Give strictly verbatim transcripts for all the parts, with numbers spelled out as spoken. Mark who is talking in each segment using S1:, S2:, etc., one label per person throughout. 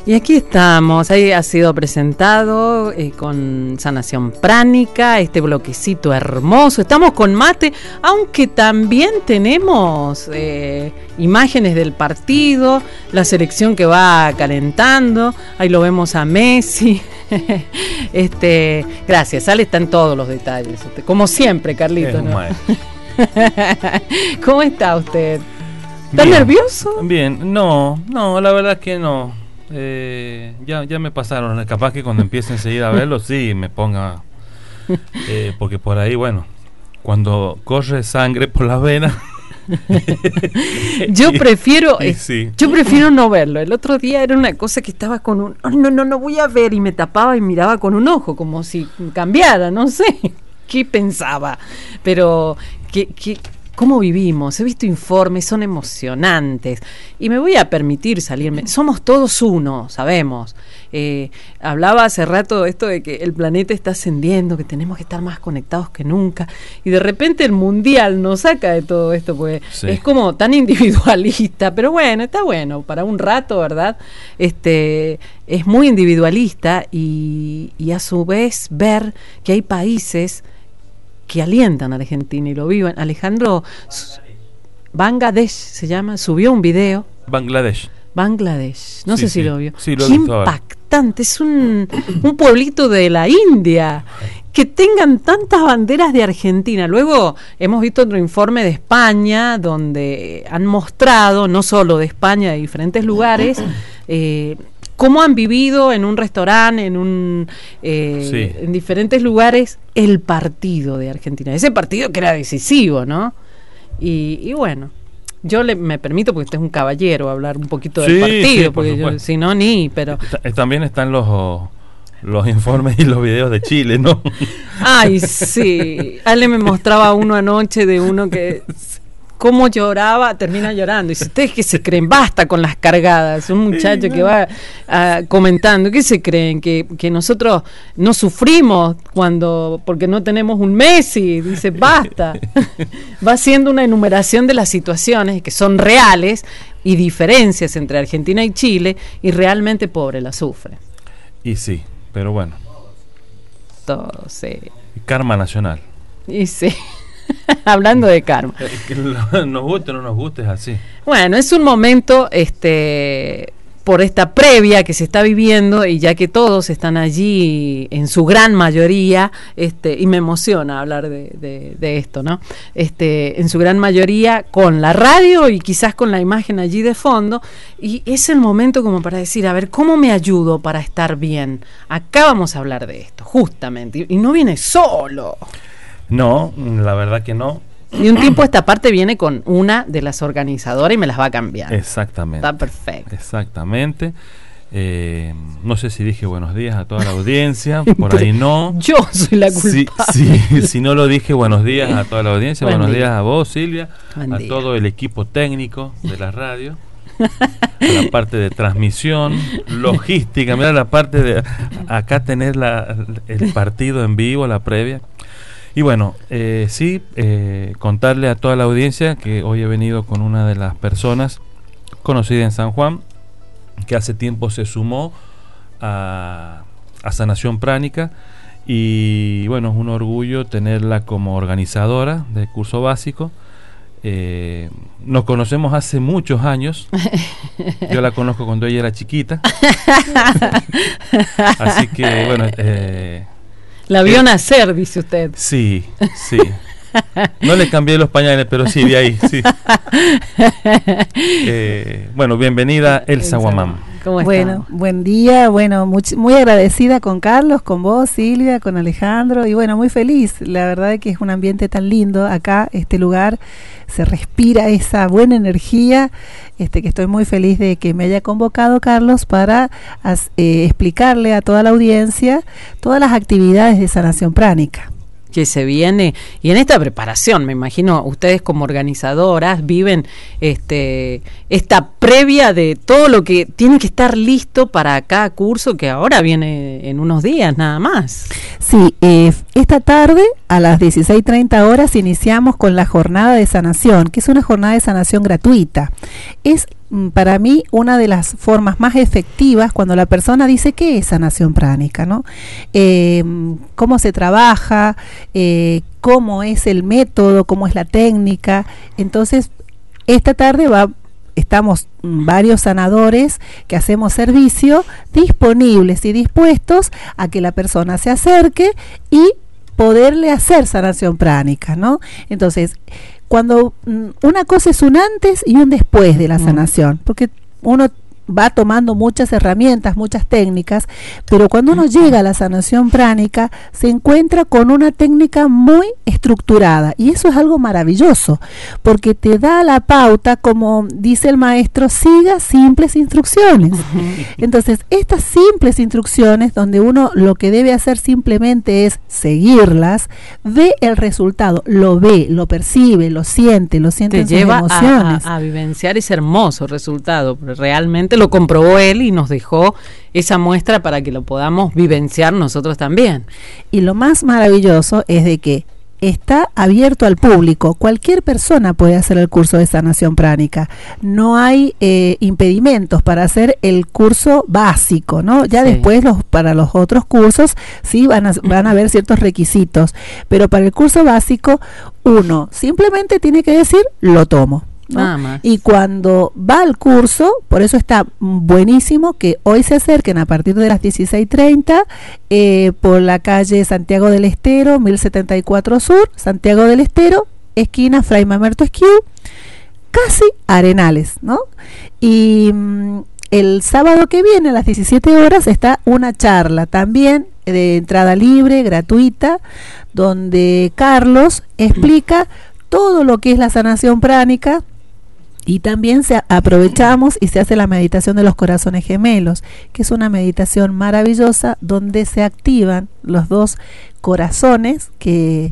S1: Y aquí estamos, ahí ha sido presentado eh, con Sanación Pránica, este bloquecito hermoso. Estamos con mate, aunque también tenemos eh, imágenes del partido, la selección que va calentando. Ahí lo vemos a Messi. este, gracias, Ale, están todos los detalles. Como siempre, Carlito, ¿no? ¿Cómo está usted? ¿Está
S2: Bien.
S1: nervioso?
S2: Bien, no, no, la verdad que no. Eh, ya, ya me pasaron, capaz que cuando empiece enseguida a verlo, sí, me ponga, eh, porque por ahí, bueno, cuando corre sangre por las venas.
S1: yo prefiero,
S2: y, y sí.
S1: yo prefiero no verlo. El otro día era una cosa que estaba con un, oh, no, no, no voy a ver, y me tapaba y miraba con un ojo, como si cambiara, no sé qué pensaba, pero que, que ¿cómo vivimos? He visto informes, son emocionantes. Y me voy a permitir salirme. Somos todos uno, sabemos. Eh, hablaba hace rato esto de que el planeta está ascendiendo, que tenemos que estar más conectados que nunca. Y de repente el mundial nos saca de todo esto, porque sí. Es como tan individualista. Pero bueno, está bueno, para un rato, ¿verdad? Este, es muy individualista y, y a su vez ver que hay países que alientan a Argentina y lo viven. Alejandro Bangladesh se llama, subió un video.
S2: Bangladesh.
S1: Bangladesh, no
S2: sí,
S1: sé
S2: sí.
S1: si lo vio.
S2: Sí, lo
S1: Qué
S2: visto
S1: impactante, es un, un pueblito de la India. Que tengan tantas banderas de Argentina. Luego hemos visto otro informe de España donde han mostrado, no solo de España, de diferentes lugares, eh, cómo han vivido en un restaurante, en un eh, sí. en diferentes lugares, el partido de Argentina. Ese partido que era decisivo, ¿no? Y, y bueno, yo le, me permito, porque usted es un caballero, hablar un poquito
S2: sí,
S1: del partido,
S2: sí,
S1: porque yo, si no, ni, pero...
S2: Está, también están los... los informes y los videos de Chile, ¿no?
S1: Ay, sí. Ale me mostraba uno anoche de uno que... cómo lloraba, termina llorando. Y dice, ustedes que se creen, basta con las cargadas. Un muchacho sí, no. que va uh, comentando, ¿qué se creen? Que, que nosotros no sufrimos cuando porque no tenemos un Messi. Dice, basta. Va haciendo una enumeración de las situaciones que son reales y diferencias entre Argentina y Chile, y realmente pobre la sufre.
S2: Y sí, pero bueno.
S1: Todo, sí.
S2: Karma nacional.
S1: Y sí. Hablando de karma.
S2: Que nos guste o no nos guste, es así.
S1: Bueno, es un momento este por esta previa que se está viviendo, y ya que todos están allí en su gran mayoría, este y me emociona hablar de, de, de esto, ¿no? Este en su gran mayoría con la radio y quizás con la imagen allí de fondo, y es el momento como para decir, a ver, ¿cómo me ayudo para estar bien? Acá vamos a hablar de esto, justamente, y no viene solo.
S2: No, la verdad que no.
S1: Y un tiempo esta parte viene con una de las organizadoras y me las va a cambiar.
S2: Exactamente.
S1: Está perfecto.
S2: Exactamente. Eh, no sé si dije buenos días a toda la audiencia, por ahí no.
S1: Yo soy la culpable.
S2: Si, si, si no lo dije, buenos días a toda la audiencia,
S1: Buen
S2: buenos
S1: día.
S2: días a vos, Silvia,
S1: Buen
S2: a
S1: día.
S2: todo el equipo técnico de la radio, a la parte de transmisión, logística, mira la parte de acá tener la, el partido en vivo, la previa. Y bueno, eh, sí, eh, contarle a toda la audiencia que hoy he venido con una de las personas conocida en San Juan, que hace tiempo se sumó a, a Sanación Pránica, y bueno, es un orgullo tenerla como organizadora del curso básico. Eh, nos conocemos hace muchos años. Yo la conozco cuando ella era chiquita. Así que bueno, eh,
S1: la vio
S2: eh,
S1: nacer, dice usted.
S2: Sí, sí. No le cambié los pañales, pero sí, de ahí, sí. Eh, bueno, bienvenida Elsa Guamán.
S3: ¿Cómo está? Bueno, buen día, bueno, muy, muy agradecida con Carlos, con vos, Silvia, con Alejandro, y bueno, muy feliz. La verdad es que es un ambiente tan lindo acá, este lugar, se respira esa buena energía, este que estoy muy feliz de que me haya convocado Carlos para as, eh, explicarle a toda la audiencia todas las actividades de Sanación Pránica
S1: que se viene, y en esta preparación, me imagino, ustedes como organizadoras viven este esta previa de todo lo que tiene que estar listo para cada curso que ahora viene en unos días nada más.
S3: Sí, eh, esta tarde a las dieciséis treinta horas iniciamos con la jornada de sanación, que es una jornada de sanación gratuita. Es para mí una de las formas más efectivas cuando la persona dice qué es sanación pránica, ¿no? Eh, cómo se trabaja, eh, cómo es el método, cómo es la técnica. Entonces, esta tarde va, estamos varios sanadores que hacemos servicio disponibles y dispuestos a que la persona se acerque y poderle hacer sanación pránica, ¿no? Entonces, cuando una cosa es un antes y un después de la sanación, porque uno va tomando muchas herramientas, muchas técnicas, pero cuando uno llega a la sanación pránica se encuentra con una técnica muy estructurada, y eso es algo maravilloso, porque te da la pauta, como dice el maestro, siga simples instrucciones. Entonces, estas simples instrucciones, donde uno lo que debe hacer simplemente es seguirlas, ve el resultado, lo ve, lo percibe, lo siente, lo siente en sus emociones.
S1: Te lleva a, a, a vivenciar ese hermoso resultado, realmente lo comprobó él y nos dejó esa muestra para que lo podamos vivenciar nosotros también.
S3: Y lo más maravilloso es de que está abierto al público, cualquier persona puede hacer el curso de sanación pránica, no hay eh, impedimentos para hacer el curso básico, ¿no? Ya sí. Después los, para los otros cursos sí van a, van a haber ciertos requisitos, pero para el curso básico uno simplemente tiene que decir lo tomo, ¿no? Nada más. Y cuando va al curso, por eso está buenísimo que hoy se acerquen a partir de las dieciséis treinta eh, por la calle Santiago del Estero, mil setenta y cuatro Sur, Santiago del Estero, esquina Fray Mamerto Esquiú, casi Arenales, ¿no? Y mm, el sábado que viene a las diecisiete horas está una charla también de entrada libre, gratuita, donde Carlos explica todo lo que es la sanación pránica. Y también se aprovechamos y se hace la meditación de los corazones gemelos, que es una meditación maravillosa donde se activan los dos corazones, que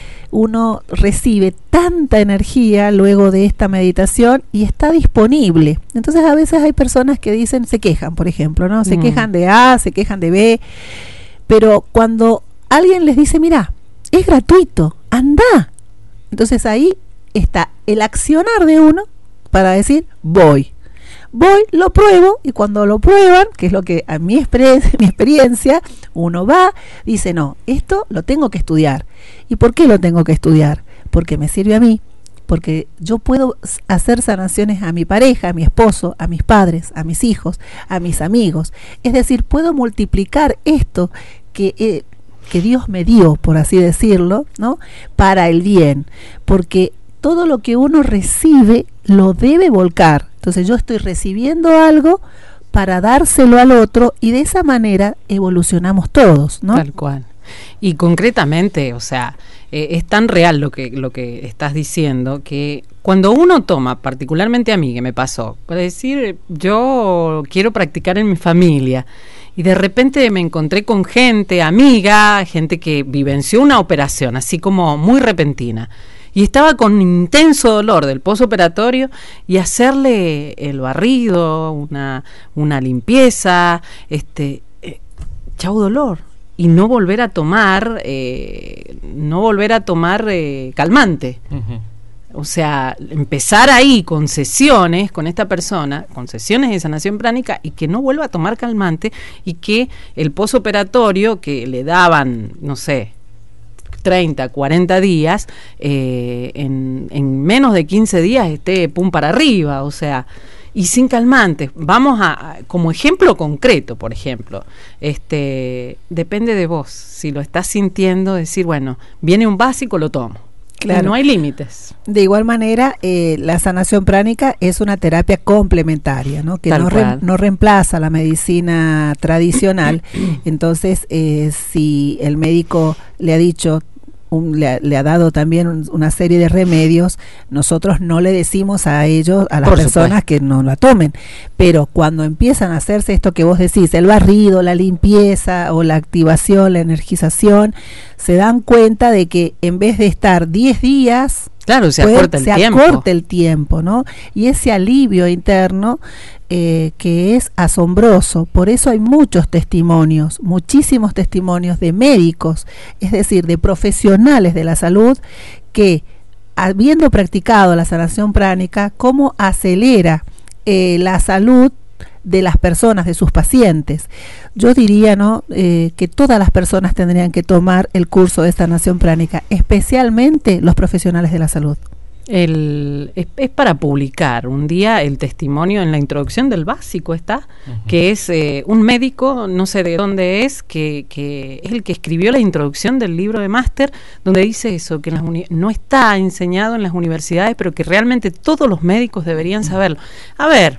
S3: uno recibe tanta energía luego de esta meditación y está disponible. Entonces a veces hay personas que dicen, se quejan, por ejemplo, ¿no? Se mm. quejan de A, se quejan de B, pero cuando alguien les dice, mira, es gratuito, anda. Entonces ahí está el accionar de uno para decir, voy, voy, lo pruebo, y cuando lo prueban, que es lo que a mi, exper- mi experiencia, uno va, dice, no, esto lo tengo que estudiar. ¿Y por qué lo tengo que estudiar? Porque me sirve a mí, porque yo puedo hacer sanaciones a mi pareja, a mi esposo, a mis padres, a mis hijos, a mis amigos. Es decir, puedo multiplicar esto que... Eh, que Dios me dio, por así decirlo, ¿no? Para el bien, porque todo lo que uno recibe lo debe volcar. Entonces yo estoy recibiendo algo para dárselo al otro, y de esa manera evolucionamos todos, ¿no?
S1: Tal cual. Y concretamente, o sea, eh, es tan real lo que lo que estás diciendo, que cuando uno toma, particularmente a mí, que me pasó, para decir, yo quiero practicar en mi familia, y de repente me encontré con gente, amiga, gente que vivenció una operación, así como muy repentina, y estaba con intenso dolor del posoperatorio, y hacerle el barrido, una, una limpieza, este, eh, chau dolor, y no volver a tomar, eh, no volver a tomar eh, calmante. Uh-huh. O sea, empezar ahí con sesiones con esta persona, con sesiones de sanación pránica, y que no vuelva a tomar calmante, y que el posoperatorio que le daban, no sé, treinta, cuarenta días, eh, en, en menos de quince días esté pum para arriba, o sea, y sin calmantes. Vamos a, a, como ejemplo concreto, por ejemplo, este, depende de vos, si lo estás sintiendo, decir, bueno, viene un básico, lo tomo. Claro. No hay límites.
S3: De igual manera, eh, la sanación pránica es una terapia complementaria, ¿no? Que no, re, no reemplaza la medicina tradicional. Entonces, eh, si el médico le ha dicho, un, le, ha, le ha dado también un, una serie de remedios, nosotros no le decimos a ellos, a las Por personas supuesto. que no la tomen. Pero cuando empiezan a hacerse esto que vos decís, el barrido, la limpieza o la activación, la energización, se dan cuenta de que en vez de estar diez días,
S1: claro, se puede, acorta el
S3: se
S1: tiempo.
S3: acorta el tiempo, ¿no? Y ese alivio interno eh, que es asombroso. Por eso hay muchos testimonios, muchísimos testimonios de médicos, es decir, de profesionales de la salud, que habiendo practicado la sanación pránica, cómo acelera eh, la salud de las personas, de sus pacientes. Yo diría, ¿no?, eh, que todas las personas tendrían que tomar el curso de sanación pránica, especialmente los profesionales de la salud.
S1: El, es, es para publicar un día el testimonio en la introducción del básico está, uh-huh. que es eh, un médico, no sé de dónde es, que, que es el que escribió la introducción del libro de máster, donde dice eso, que en las uni- no está enseñado en las universidades, pero que realmente todos los médicos deberían saberlo. A ver,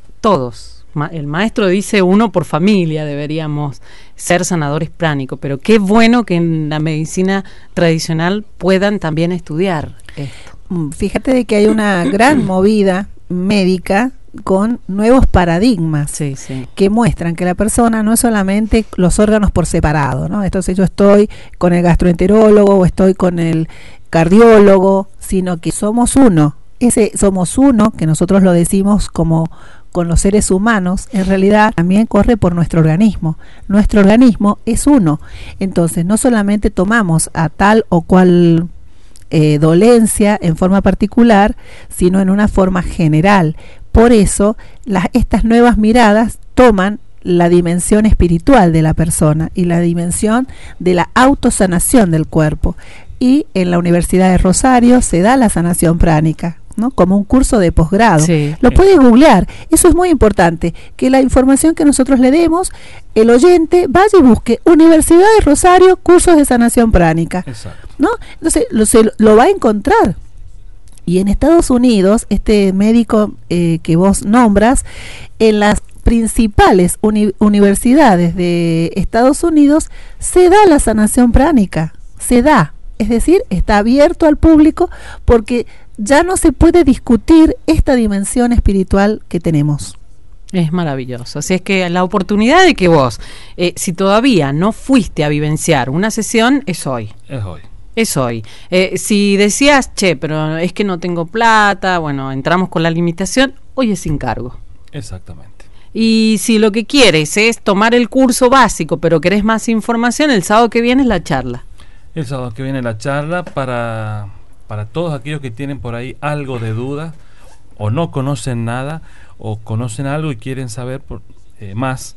S1: todos. Ma- el maestro dice uno por familia deberíamos ser sanadores pránicos, pero qué bueno que en la medicina tradicional puedan también estudiar esto.
S3: Fíjate de que hay una gran movida médica con nuevos paradigmas
S1: sí, sí.
S3: que muestran que la persona no es solamente los órganos por separado, ¿no? Entonces yo estoy con el gastroenterólogo o estoy con el cardiólogo, sino que somos uno. Ese somos uno, que nosotros lo decimos como con los seres humanos, en realidad también corre por nuestro organismo. Nuestro organismo es uno. Entonces no solamente tomamos a tal o cual Eh, dolencia en forma particular, sino en una forma general. Por eso las, estas nuevas miradas toman la dimensión espiritual de la persona y la dimensión de la autosanación del cuerpo. Y en la Universidad de Rosario se da la sanación pránica, ¿no?, como un curso de posgrado.
S1: Sí.
S3: Lo puedes googlear. Eso es muy importante, que la información que nosotros le demos, el oyente vaya y busque Universidad de Rosario, cursos de sanación pránica.
S2: Exacto.
S3: ¿No? Entonces lo, se, lo va a encontrar. Y en Estados Unidos, este médico eh, que vos nombras, en las principales uni- universidades de Estados Unidos se da la sanación pránica, se da, es decir, está abierto al público porque ya no se puede discutir esta dimensión espiritual que tenemos.
S1: Es maravilloso. Así es que la oportunidad de que vos, eh, si todavía no fuiste a vivenciar una sesión, es hoy.
S2: Es hoy.
S1: Es hoy. Eh, si decías, che, pero es que no tengo plata, bueno, entramos con la limitación, hoy es sin cargo.
S2: Exactamente.
S1: Y si lo que quieres es tomar el curso básico, pero querés más información, el sábado que viene es la charla.
S2: El sábado que viene la charla para, para todos aquellos que tienen por ahí algo de duda, o no conocen nada, o conocen algo y quieren saber por, eh, más,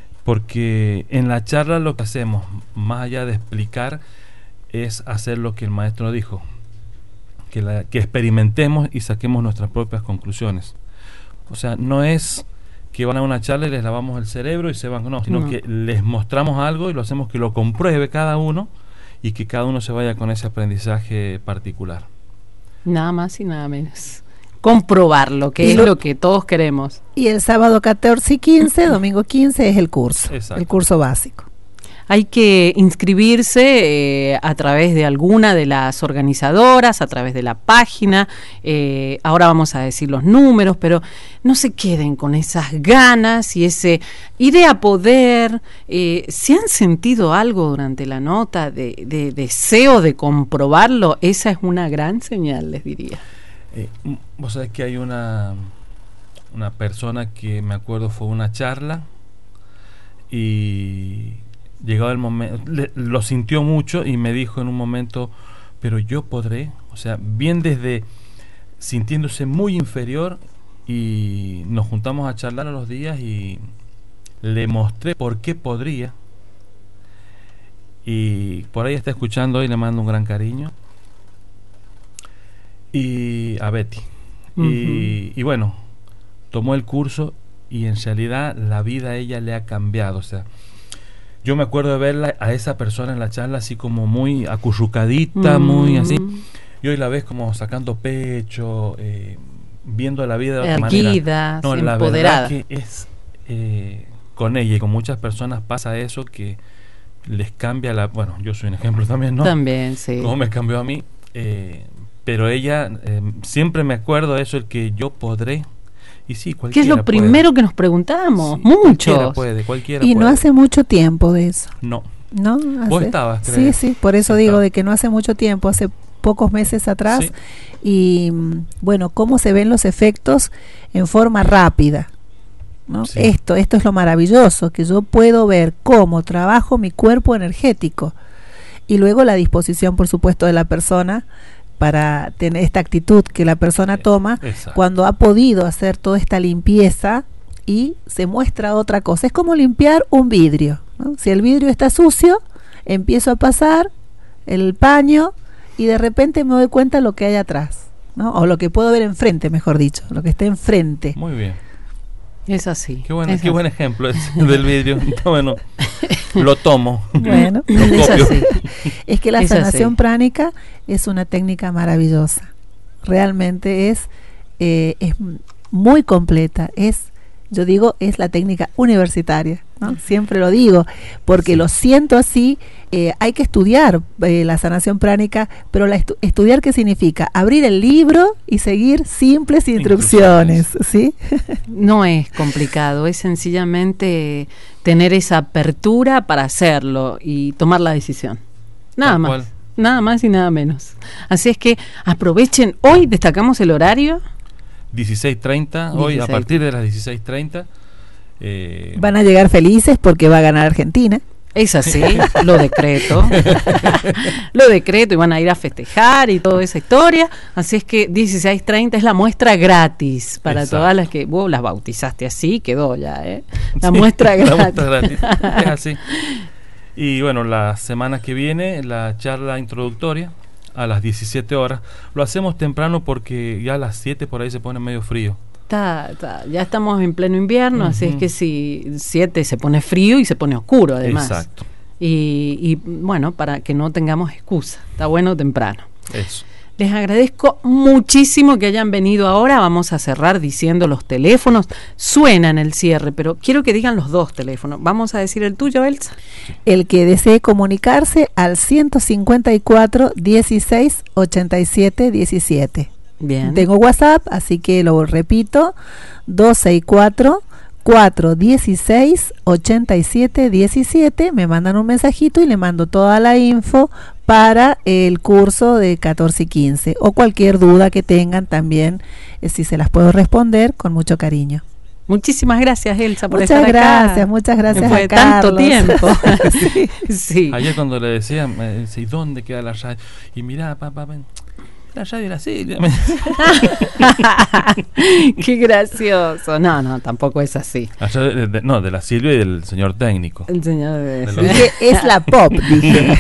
S2: porque en la charla lo que hacemos, más allá de explicar, es hacer lo que el maestro dijo, que, la, que experimentemos y saquemos nuestras propias conclusiones. O sea, no es que van a una charla y les lavamos el cerebro y se van, no, sino no. que les mostramos algo y lo hacemos que lo compruebe cada uno y que cada uno se vaya con ese aprendizaje particular.
S1: Nada más y nada menos. Comprobarlo, que y es lo, lo que todos queremos.
S3: Y el sábado catorce y quince, domingo quince es el curso, Exacto. el curso básico.
S1: Hay que inscribirse eh, a través de alguna de las organizadoras, a través de la página. Eh, ahora vamos a decir los números, pero no se queden con esas ganas y ese idea a poder. Eh, si han sentido algo durante la nota de, de deseo de comprobarlo, esa es una gran señal, les diría.
S2: Eh, vos sabés que hay una, una persona que me acuerdo fue una charla y llegado el momento, le, lo sintió mucho y me dijo en un momento, pero yo podré, o sea, bien desde sintiéndose muy inferior, y nos juntamos a charlar a los días y le mostré por qué podría, y por ahí está escuchando hoy, le mando un gran cariño, y a Betty, uh-huh. y, y bueno, tomó el curso y en realidad la vida a ella le ha cambiado. O sea, yo me acuerdo de verla a esa persona en la charla así como muy acurrucadita, mm. muy así, y hoy la ves como sacando pecho, eh, viendo la vida de otra
S1: erguida,
S2: manera. No, la
S1: empoderada.
S2: verdad que es eh, con ella y con muchas personas pasa eso, que les cambia la, bueno, yo soy un ejemplo también, ¿no?
S1: También, sí.
S2: Cómo me cambió a mí, eh, pero ella eh, siempre me acuerdo de eso, el que yo podré. Y sí,
S1: ¿qué es lo primero puede. que nos preguntamos? Sí, Muchos.
S2: Cualquiera puede, cualquiera
S3: y
S2: puede.
S3: No hace mucho tiempo de eso.
S2: No.
S3: ¿No?
S2: Vos
S3: hace,
S2: estabas, creo.
S3: Sí, sí, por eso digo de que no hace mucho tiempo, hace pocos meses atrás. Sí. Y bueno, cómo se ven los efectos en forma rápida, ¿no? Sí. Esto, esto es lo maravilloso, que yo puedo ver cómo trabajo mi cuerpo energético y luego la disposición, por supuesto, de la persona para tener esta actitud que la persona toma
S2: Exacto.
S3: cuando ha podido hacer toda esta limpieza y se muestra otra cosa. Es como limpiar un vidrio, ¿no? Si el vidrio está sucio, empiezo a pasar el paño y de repente me doy cuenta de lo que hay atrás, ¿no? O lo que puedo ver enfrente, mejor dicho, lo que está enfrente.
S2: Muy bien.
S1: Es así.
S2: Qué, bueno,
S1: es
S2: qué
S1: así.
S2: buen ejemplo ese del vidrio. Está bueno. Lo tomo.
S3: Bueno,
S2: Lo
S1: Es
S2: copio.
S1: así.
S3: es que la
S1: Es
S3: sanación
S1: así.
S3: pránica es una técnica maravillosa. Realmente es, eh, es muy completa. Es, yo digo, es la técnica universitaria, ¿no? Siempre lo digo, porque
S2: Sí.
S3: lo siento así. Eh, hay que estudiar eh, la sanación pránica, pero la estu- estudiar, ¿qué significa? Abrir el libro y seguir simples instrucciones, ¿sí?
S1: No es complicado, es sencillamente tener esa apertura para hacerlo y tomar la decisión. Nada
S2: Tal
S1: más.
S2: cual.
S1: Nada más y nada menos. Así es que aprovechen. Hoy destacamos el horario.
S2: dieciséis treinta, hoy a
S1: dieciséis.
S2: partir de las dieciséis treinta. Eh,
S3: Van a llegar felices porque va a ganar Argentina.
S1: Es así, lo decreto. Lo decreto y van a ir a festejar y toda esa historia. Así es que dieciséis treinta es la muestra gratis para
S2: Exacto.
S1: todas las que vos las bautizaste así, quedó ya, ¿eh? La
S2: sí,
S1: muestra
S2: la
S1: gratis.
S2: muestra gratis. Es así. Y bueno, la semana que viene, la charla introductoria a las diecisiete horas. Lo hacemos temprano porque ya a las siete por ahí se pone medio frío.
S1: Está, está, ya estamos en pleno invierno, así es
S2: Ujú.
S1: que si siete se pone frío y se pone oscuro además.
S2: Exacto.
S1: Y, y bueno, para que no tengamos excusa, está bueno temprano.
S2: Eso.
S1: Les agradezco muchísimo que hayan venido ahora. Vamos a cerrar diciendo los teléfonos. Suena en el cierre, pero quiero que digan los dos teléfonos. Vamos a decir el tuyo, Elsa.
S3: El que desee comunicarse al ciento cincuenta y cuatro, dieciséis, ochenta y siete, diecisiete.
S1: Bien.
S3: Tengo WhatsApp, así que lo repito, dos seis cuatro, cuatro uno seis, ocho siete uno siete. Me mandan un mensajito y le mando toda la info para el curso de catorce y quince, o cualquier duda que tengan también, eh, si se las puedo responder con mucho cariño.
S1: Muchísimas gracias, Elsa, por
S3: Muchas
S1: estar acá.
S3: gracias, muchas gracias
S1: Después
S3: a
S1: de tanto
S3: Carlos.
S1: tiempo.
S3: Sí.
S1: Sí.
S2: Ayer cuando le decía, me decía, ¿y dónde queda la radio? Y mirá, papá, ven, la radio de la Silvia. Me decía.
S1: Qué gracioso. No, no, tampoco es así.
S2: Allá de- de- no, de la Silvia y del señor técnico.
S1: El señor de...
S2: De los-
S3: Dije, es la pop, dije.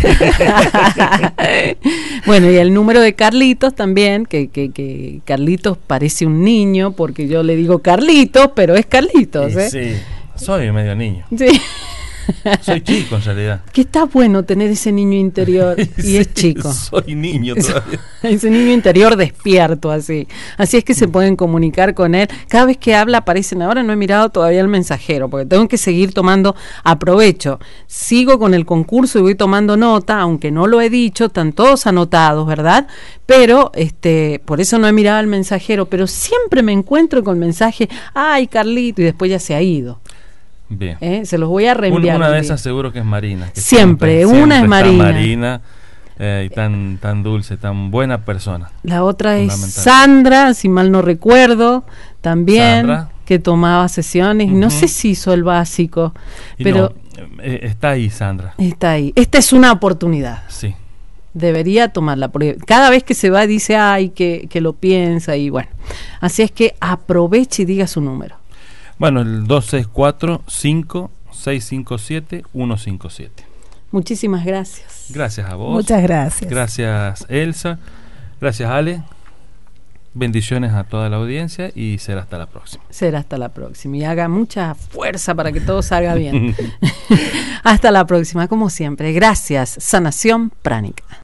S1: Bueno, y el número de Carlitos también, que, que, que Carlitos parece un niño, porque yo le digo Carlitos, pero es Carlitos,
S2: Y
S1: ¿eh?
S2: sí, soy medio niño.
S1: Sí.
S2: Soy chico en realidad.
S1: Que está bueno tener ese niño interior y
S2: Sí,
S1: es chico.
S2: Soy niño todavía.
S1: Ese niño interior despierto así. Así es que se pueden comunicar con él. Cada vez que habla aparecen. Ahora no he mirado todavía el mensajero porque tengo que seguir tomando. Aprovecho. Sigo con el concurso y voy tomando nota, aunque no lo he dicho, están todos anotados, ¿verdad? Pero este, por eso no he mirado el mensajero, pero siempre me encuentro con mensaje, ay Carlito, y después ya se ha ido.
S2: Bien.
S1: ¿eh? Se los voy a
S2: Un-
S1: reenviar.
S2: una
S1: un
S2: de
S1: día.
S2: esas seguro que es Marina. Que
S1: Siempre, una es
S2: está
S1: Marina.
S2: Marina eh, y tan, tan dulce, tan buena persona.
S1: La otra es
S2: Fundamental.
S1: Sandra, si mal no recuerdo, también,
S2: Sandra.
S1: que tomaba sesiones. No
S2: Ujú.
S1: sé si hizo el básico,
S2: Y
S1: pero
S2: no, eh, está ahí Sandra.
S1: está ahí. Esta es una oportunidad.
S2: Sí.
S1: Debería tomarla, porque cada vez que se va dice, ay, que, que lo piensa y bueno. Así es que aproveche y diga su número.
S2: Bueno, el dos seis cuatro, cinco seis cinco siete, uno cinco siete.
S1: Muchísimas gracias.
S2: Gracias a vos.
S3: Muchas gracias.
S2: Gracias Elsa. Gracias Ale. Bendiciones a toda la audiencia y será hasta la próxima.
S1: Será hasta la próxima. Y haga mucha fuerza para que todo salga bien. Hasta la próxima, como siempre. Gracias. Sanación Pránica.